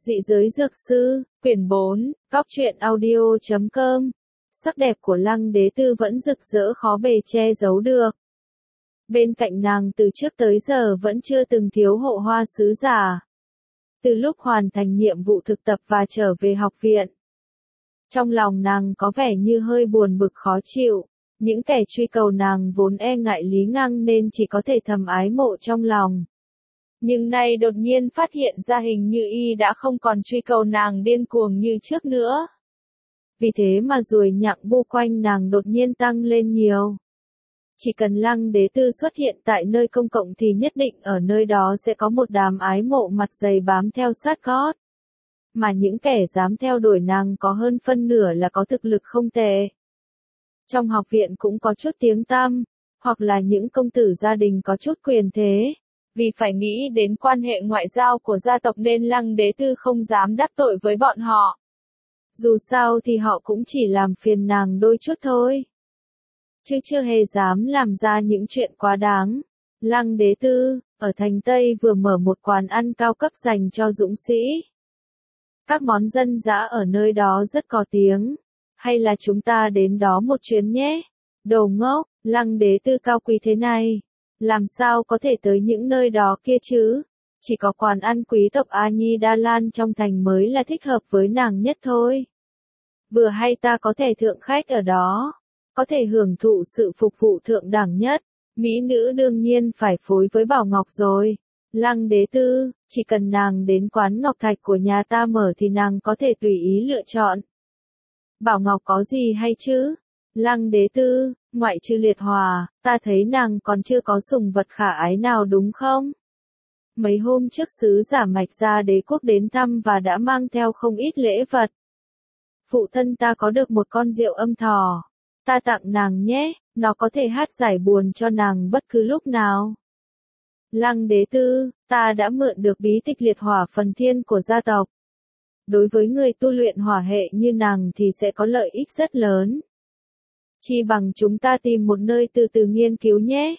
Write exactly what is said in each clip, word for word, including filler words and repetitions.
Dị giới dược sư, quyển bốn, góc truyện audio chấm com. Sắc đẹp của Lăng Đế Tư vẫn rực rỡ khó bề che giấu được. Bên cạnh nàng từ trước tới giờ vẫn chưa từng thiếu hộ hoa sứ giả. Từ lúc hoàn thành nhiệm vụ thực tập và trở về học viện, trong lòng nàng có vẻ như hơi buồn bực khó chịu. Những kẻ truy cầu nàng vốn e ngại Lý Ngăng nên chỉ có thể thầm ái mộ trong lòng. Nhưng nay đột nhiên phát hiện ra hình như y đã không còn truy cầu nàng điên cuồng như trước nữa. Vì thế mà ruồi nhặng bu quanh nàng đột nhiên tăng lên nhiều. Chỉ cần Lăng Đế Tư xuất hiện tại nơi công cộng thì nhất định ở nơi đó sẽ có một đám ái mộ mặt dày bám theo sát gót. Mà những kẻ dám theo đuổi nàng có hơn phân nửa là có thực lực không tệ. Trong học viện cũng có chút tiếng tăm, hoặc là những công tử gia đình có chút quyền thế. Vì phải nghĩ đến quan hệ ngoại giao của gia tộc nên Lăng Đế Tư không dám đắc tội với bọn họ. Dù sao thì họ cũng chỉ làm phiền nàng đôi chút thôi. Chứ chưa hề dám làm ra những chuyện quá đáng. Lăng Đế Tư, ở thành Tây vừa mở một quán ăn cao cấp dành cho dũng sĩ. Các món dân dã ở nơi đó rất có tiếng. Hay là chúng ta đến đó một chuyến nhé? Đồ ngốc, Lăng Đế Tư cao quý thế này. Làm sao có thể tới những nơi đó kia chứ? Chỉ có quán ăn quý tộc A Nhi Đa Lan trong thành mới là thích hợp với nàng nhất thôi. Vừa hay ta có thể thượng khách ở đó. Có thể hưởng thụ sự phục vụ thượng đẳng nhất. Mỹ nữ đương nhiên phải phối với Bảo Ngọc rồi. Lăng Đế Tư, chỉ cần nàng đến quán ngọc thạch của nhà ta mở thì nàng có thể tùy ý lựa chọn. Bảo Ngọc có gì hay chứ? Lăng Đế Tư, ngoại trừ Liệt Hòa, ta thấy nàng còn chưa có sủng vật khả ái nào đúng không? Mấy hôm trước sứ giả Mạch Gia Đế quốc đến thăm và đã mang theo không ít lễ vật. Phụ thân ta có được một con rượu âm thỏ. Ta tặng nàng nhé, nó có thể hát giải buồn cho nàng bất cứ lúc nào. Lăng Đế Tư, ta đã mượn được bí tịch Liệt Hỏa Phần Thiên của gia tộc. Đối với người tu luyện hỏa hệ như nàng thì sẽ có lợi ích rất lớn. Chi bằng chúng ta tìm một nơi từ từ nghiên cứu nhé.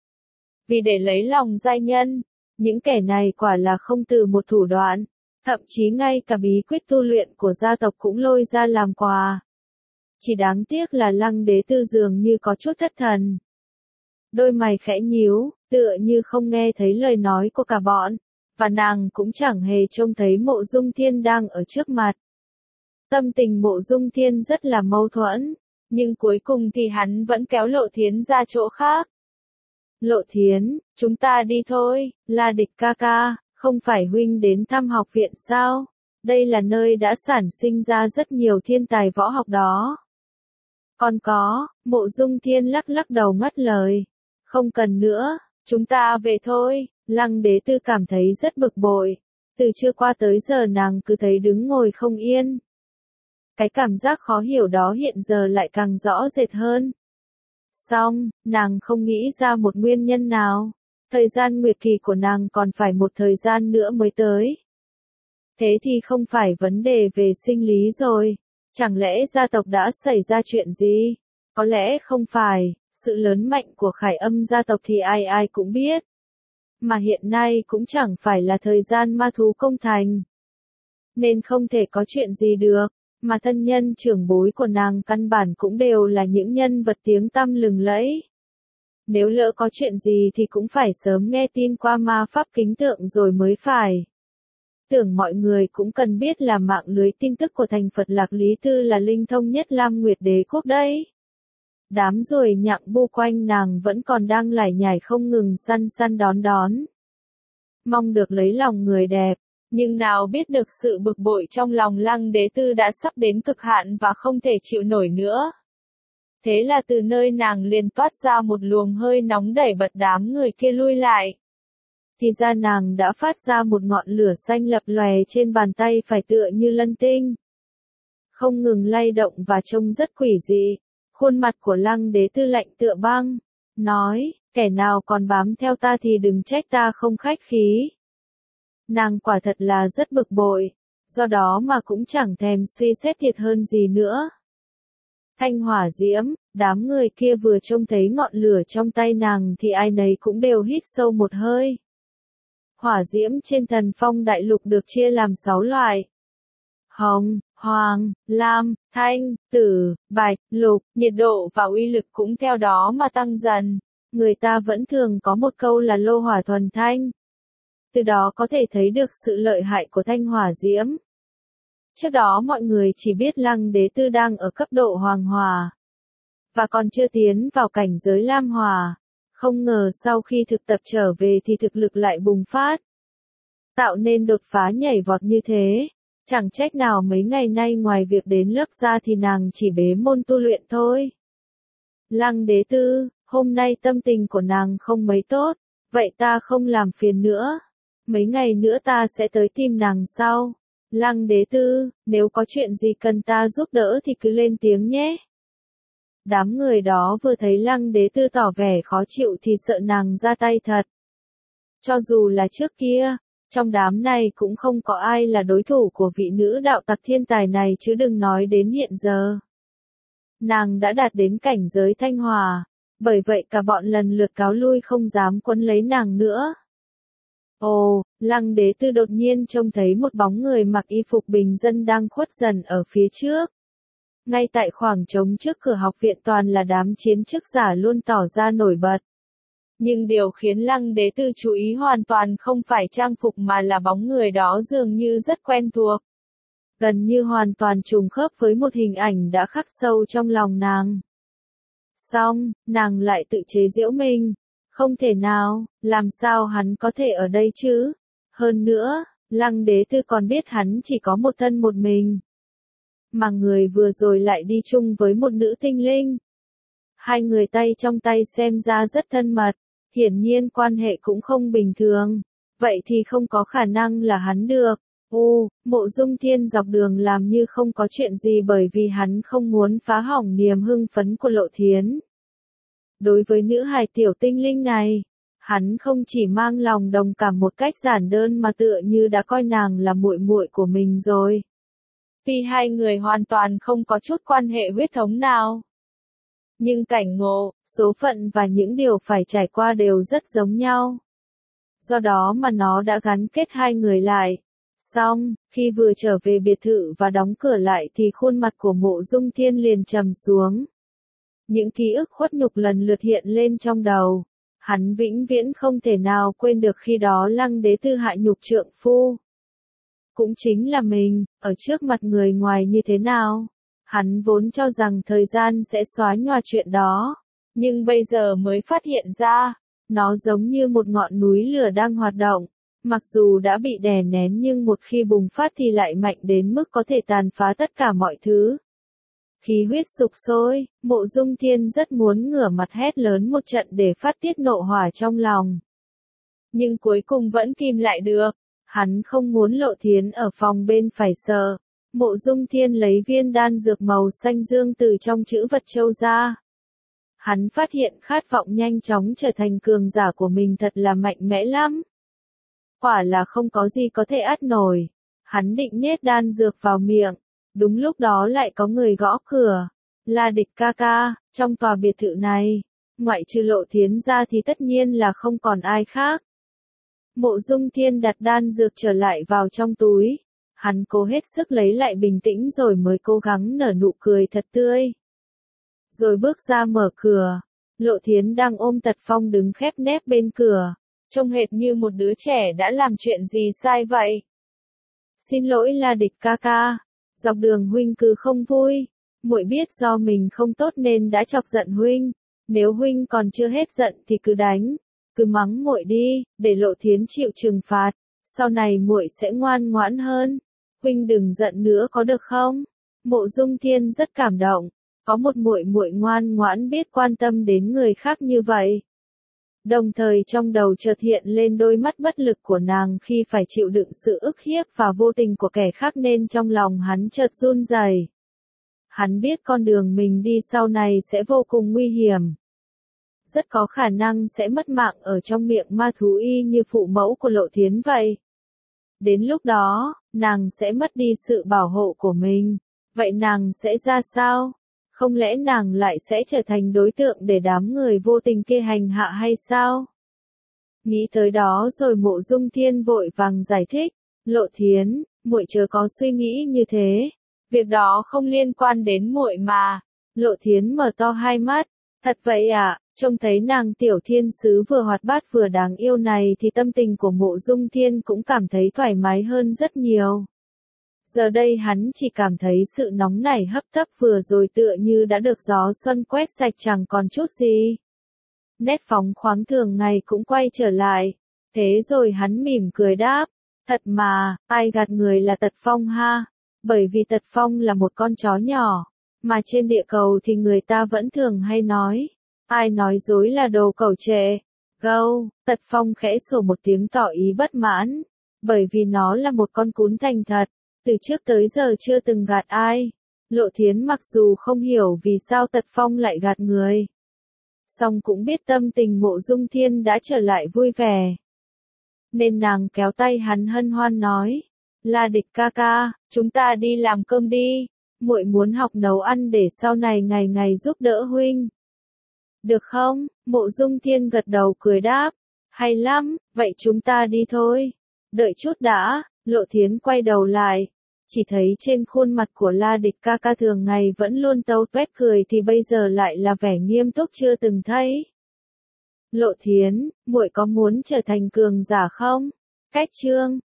Vì để lấy lòng giai nhân, những kẻ này quả là không từ một thủ đoạn, thậm chí ngay cả bí quyết tu luyện của gia tộc cũng lôi ra làm quà. Chỉ đáng tiếc là Lăng Đế Tư dường như có chút thất thần. Đôi mày khẽ nhíu, tựa như không nghe thấy lời nói của cả bọn, và nàng cũng chẳng hề trông thấy Mộ Dung Thiên đang ở trước mặt. Tâm tình Mộ Dung Thiên rất là mâu thuẫn. Nhưng cuối cùng thì hắn vẫn kéo Lộ Thiến ra chỗ khác. Lộ Thiến, chúng ta đi thôi, La Địch ca ca, không phải huynh đến thăm học viện sao? Đây là nơi đã sản sinh ra rất nhiều thiên tài võ học đó. Còn có, Mộ Dung Thiên lắc lắc đầu ngắt lời. Không cần nữa, chúng ta về thôi. Lăng Đế Tư cảm thấy rất bực bội. Từ trưa qua tới giờ nàng cứ thấy đứng ngồi không yên. Cái cảm giác khó hiểu đó hiện giờ lại càng rõ rệt hơn. Xong, nàng không nghĩ ra một nguyên nhân nào. Thời gian nguyệt kỳ của nàng còn phải một thời gian nữa mới tới. Thế thì không phải vấn đề về sinh lý rồi. Chẳng lẽ gia tộc đã xảy ra chuyện gì? Có lẽ không phải, sự lớn mạnh của Khải Âm gia tộc thì ai ai cũng biết. Mà hiện nay cũng chẳng phải là thời gian ma thú công thành. Nên không thể có chuyện gì được. Mà thân nhân trưởng bối của nàng căn bản cũng đều là những nhân vật tiếng tăm lừng lẫy. Nếu lỡ có chuyện gì thì cũng phải sớm nghe tin qua ma pháp kính tượng rồi mới phải. Tưởng mọi người cũng cần biết là mạng lưới tin tức của thành Phật Lạc Lý Tư là linh thông nhất Lam Nguyệt Đế quốc đấy. Đám ruồi nhặng bu quanh nàng vẫn còn đang lải nhải không ngừng săn săn đón đón. Mong được lấy lòng người đẹp. Nhưng nào biết được sự bực bội trong lòng Lăng Đế Tư đã sắp đến cực hạn và không thể chịu nổi nữa. Thế là từ nơi nàng liền toát ra một luồng hơi nóng đẩy bật đám người kia lui lại. Thì ra nàng đã phát ra một ngọn lửa xanh lập lòe trên bàn tay phải tựa như lân tinh. Không ngừng lay động và trông rất quỷ dị. Khuôn mặt của Lăng Đế Tư lạnh tựa băng. Nói, kẻ nào còn bám theo ta thì đừng trách ta không khách khí. Nàng quả thật là rất bực bội, do đó mà cũng chẳng thèm suy xét thiệt hơn gì nữa. Thanh hỏa diễm, đám người kia vừa trông thấy ngọn lửa trong tay nàng thì ai nấy cũng đều hít sâu một hơi. Hỏa diễm trên Thần Phong Đại Lục được chia làm sáu loại. Hồng, hoàng, lam, thanh, tử, bạch, lục, nhiệt độ và uy lực cũng theo đó mà tăng dần. Người ta vẫn thường có một câu là lô hỏa thuần thanh. Từ đó có thể thấy được sự lợi hại của thanh hỏa diễm. Trước đó mọi người chỉ biết Lăng Đế Tư đang ở cấp độ hoàng hỏa, và còn chưa tiến vào cảnh giới lam hỏa. Không ngờ sau khi thực tập trở về thì thực lực lại bùng phát, tạo nên đột phá nhảy vọt như thế. Chẳng trách nào mấy ngày nay ngoài việc đến lớp ra thì nàng chỉ bế môn tu luyện thôi. Lăng Đế Tư, hôm nay tâm tình của nàng không mấy tốt, vậy ta không làm phiền nữa. Mấy ngày nữa ta sẽ tới tìm nàng sau. Lăng Đế Tư, nếu có chuyện gì cần ta giúp đỡ thì cứ lên tiếng nhé. Đám người đó vừa thấy Lăng Đế Tư tỏ vẻ khó chịu thì sợ nàng ra tay thật. Cho dù là trước kia, trong đám này cũng không có ai là đối thủ của vị nữ đạo tặc thiên tài này chứ đừng nói đến hiện giờ. Nàng đã đạt đến cảnh giới thanh hòa, bởi vậy cả bọn lần lượt cáo lui không dám quấn lấy nàng nữa. Ồ, Lăng Đế Tư đột nhiên trông thấy một bóng người mặc y phục bình dân đang khuất dần ở phía trước. Ngay tại khoảng trống trước cửa học viện toàn là đám chiến chức giả luôn tỏ ra nổi bật. Nhưng điều khiến Lăng Đế Tư chú ý hoàn toàn không phải trang phục mà là bóng người đó dường như rất quen thuộc. Gần như hoàn toàn trùng khớp với một hình ảnh đã khắc sâu trong lòng nàng. Xong, nàng lại tự chế giễu mình. Không thể nào, làm sao hắn có thể ở đây chứ? Hơn nữa, Lăng Đế Tư còn biết hắn chỉ có một thân một mình. Mà người vừa rồi lại đi chung với một nữ tinh linh. Hai người tay trong tay xem ra rất thân mật, hiển nhiên quan hệ cũng không bình thường. Vậy thì không có khả năng là hắn được. U, Mộ Dung Thiên dọc đường làm như không có chuyện gì bởi vì hắn không muốn phá hỏng niềm hưng phấn của Lộ Thiến. Đối với nữ hài tiểu tinh linh này, hắn không chỉ mang lòng đồng cảm một cách giản đơn mà tựa như đã coi nàng là muội muội của mình rồi. Tuy hai người hoàn toàn không có chút quan hệ huyết thống nào, nhưng cảnh ngộ, số phận và những điều phải trải qua đều rất giống nhau. Do đó mà nó đã gắn kết hai người lại. Xong, khi vừa trở về biệt thự và đóng cửa lại thì khuôn mặt của Mộ Dung Thiên liền trầm xuống. Những ký ức khuất nhục lần lượt hiện lên trong đầu. Hắn vĩnh viễn không thể nào quên được khi đó Lăng Đế Tư hại nhục trượng phu. Cũng chính là mình, ở trước mặt người ngoài như thế nào. Hắn vốn cho rằng thời gian sẽ xóa nhòa chuyện đó. Nhưng bây giờ mới phát hiện ra, nó giống như một ngọn núi lửa đang hoạt động. Mặc dù đã bị đè nén nhưng một khi bùng phát thì lại mạnh đến mức có thể tàn phá tất cả mọi thứ. Khí huyết sục sôi, Mộ Dung Thiên rất muốn ngửa mặt hét lớn một trận để phát tiết nộ hỏa trong lòng. Nhưng cuối cùng vẫn kìm lại được. Hắn không muốn Lộ Thiến ở phòng bên phải sợ. Mộ Dung Thiên lấy viên đan dược màu xanh dương từ trong chữ vật châu ra. Hắn phát hiện khát vọng nhanh chóng trở thành cường giả của mình thật là mạnh mẽ lắm. Quả là không có gì có thể át nổi. Hắn định nhét đan dược vào miệng. Đúng lúc đó lại có người gõ cửa. Là Địch ca ca, trong tòa biệt thự này. Ngoại trừ Lộ Thiến ra thì tất nhiên là không còn ai khác. Mộ Dung Thiên đặt đan dược trở lại vào trong túi. Hắn cố hết sức lấy lại bình tĩnh rồi mới cố gắng nở nụ cười thật tươi. Rồi bước ra mở cửa. Lộ Thiến đang ôm Tật Phong đứng khép nép bên cửa. Trông hệt như một đứa trẻ đã làm chuyện gì sai vậy. Xin lỗi là Địch ca ca. Dọc đường huynh cứ không vui. Muội biết do mình không tốt nên đã chọc giận huynh. Nếu huynh còn chưa hết giận thì cứ đánh. Cứ mắng muội đi, để Lộ Thiến chịu trừng phạt. Sau này muội sẽ ngoan ngoãn hơn. Huynh đừng giận nữa có được không? Mộ Dung Thiên rất cảm động. Có một muội muội ngoan ngoãn biết quan tâm đến người khác như vậy. Đồng thời trong đầu chợt hiện lên đôi mắt bất lực của nàng khi phải chịu đựng sự ức hiếp và vô tình của kẻ khác nên trong lòng hắn chợt run rẩy. Hắn biết con đường mình đi sau này sẽ vô cùng nguy hiểm. Rất có khả năng sẽ mất mạng ở trong miệng ma thú y như phụ mẫu của Lộ Thiến vậy. Đến lúc đó, nàng sẽ mất đi sự bảo hộ của mình. Vậy nàng sẽ ra sao? Không lẽ nàng lại sẽ trở thành đối tượng để đám người vô tình kia hành hạ hay sao? Nghĩ tới đó rồi Mộ Dung Thiên vội vàng giải thích, Lộ Thiến, muội chớ có suy nghĩ như thế, việc đó không liên quan đến muội mà. Lộ Thiến mở to hai mắt, thật vậy à? Trông thấy nàng tiểu thiên sứ vừa hoạt bát vừa đáng yêu này thì tâm tình của Mộ Dung Thiên cũng cảm thấy thoải mái hơn rất nhiều. Giờ đây hắn chỉ cảm thấy sự nóng nảy hấp tấp vừa rồi tựa như đã được gió xuân quét sạch chẳng còn chút gì. Nét phóng khoáng thường ngày cũng quay trở lại. Thế rồi hắn mỉm cười đáp, thật mà, ai gạt người là Tật Phong ha? Bởi vì Tật Phong là một con chó nhỏ, mà trên địa cầu thì người ta vẫn thường hay nói, ai nói dối là đồ cẩu trệ. Gâu, Tật Phong khẽ sủa một tiếng tỏ ý bất mãn, bởi vì nó là một con cún thành thật, từ trước tới giờ chưa từng gạt ai. Lộ Thiến mặc dù không hiểu vì sao Tật Phong lại gạt người, song cũng biết tâm tình Mộ Dung Thiên đã trở lại vui vẻ, nên nàng kéo tay hắn hân hoan nói, La Địch ca ca, chúng ta đi làm cơm đi, muội muốn học nấu ăn để sau này ngày ngày giúp đỡ huynh. Được không? Mộ Dung Thiên gật đầu cười đáp, hay lắm, vậy chúng ta đi thôi. Đợi chút đã, Lộ Thiến quay đầu lại, chỉ thấy trên khuôn mặt của La Địch ca ca thường ngày vẫn luôn tâu tuét cười thì bây giờ lại là vẻ nghiêm túc chưa từng thấy. Lộ Thiến, muội có muốn trở thành cường giả không? Cách chương